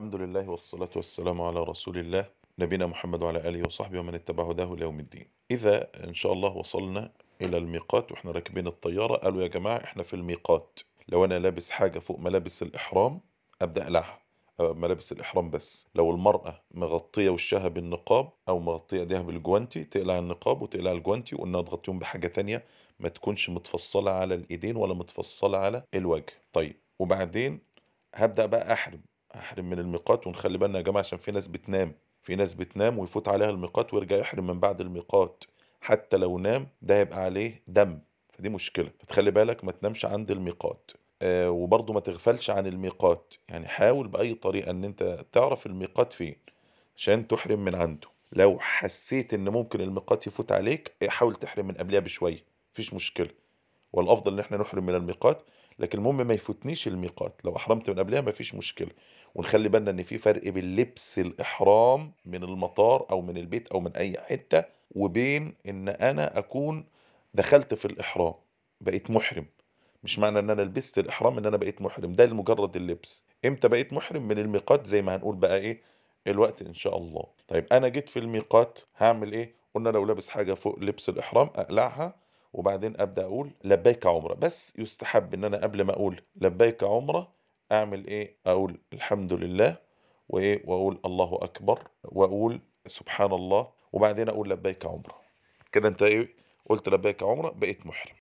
الحمد لله والصلاة والسلام على رسول الله نبينا محمد وعلى آله وصحبه ومن اتبع هداه ليوم الدين. إذا إن شاء الله وصلنا إلى الميقات وإحنا راكبين الطيارة قالوا يا جماعة إحنا في الميقات، لو أنا لابس حاجة فوق ملابس الإحرام أبدأ أقلعها، ملابس الإحرام بس. لو المرأة مغطية وشها بالنقاب أو مغطية إيديها بالجوانتي تقلع النقاب وتقلع الجوانتي، وإنها تغطيهم بحاجة تانية ما تكونش متفصلة على الإيدين ولا متفصلة على الوجه. طيب وبعدين هابدأ بقى أحرم من الميقات. ونخلّي بالنا يا جماعة عشان في ناس بتنام، في ناس بتنام ويفوت عليها الميقات ويرجع يحرم من بعد الميقات، حتى لو نام ده هيبقى عليه دَم، فدي مشكلة، فتخلّي بالك ما تنامش عند الميقات. وبرضه ما تغفلش عن الميقات، يعني حاول بأي طريقة إن أنت تعرف الميقات فين، عشان تحرم من عنده. لو حسيت إن ممكن الميقات يفوت عليك، حاول تحرم من قبلها بشوية، ما فيش مشكلة. والأفضل إن إحنا نحرم من الميقات، لكن المهم ما يفوتنيش الميقات، لو أحرمت من قبلها ما فيش مشكلة. ونخلّي بالنا إن في فرق بين لبس الإحرام من المطار أو من البيت أو من أي حتة، وبين إن أنا أكون دخلت في الإحرام، بقيت محرم. مش معنى إن أنا لبست الإحرام إن أنا بقيت محرم، ده لمجرد اللبس. إمتى بقيت محرم؟ من الميقات زي ما هنقول بقى إيه الوقت إن شاء الله. طيب أنا جيت في الميقات هاعمل إيه؟ قُلنا لو لابس حاجة فوق لبس الإحرام أقلعها، وبعدين أبدأ أقول لبيك عمرة. بس يستحب إن أنا قبل ما أقول لبيك عمرة أعمل إيه؟ أقول الحمد لله وإيه، وأقول الله أكبر، وأقول سبحان الله، وبعدين أقول لبيك عمرة. كده أنت إيه، قُلت لبيك عمرة بقيت محرم.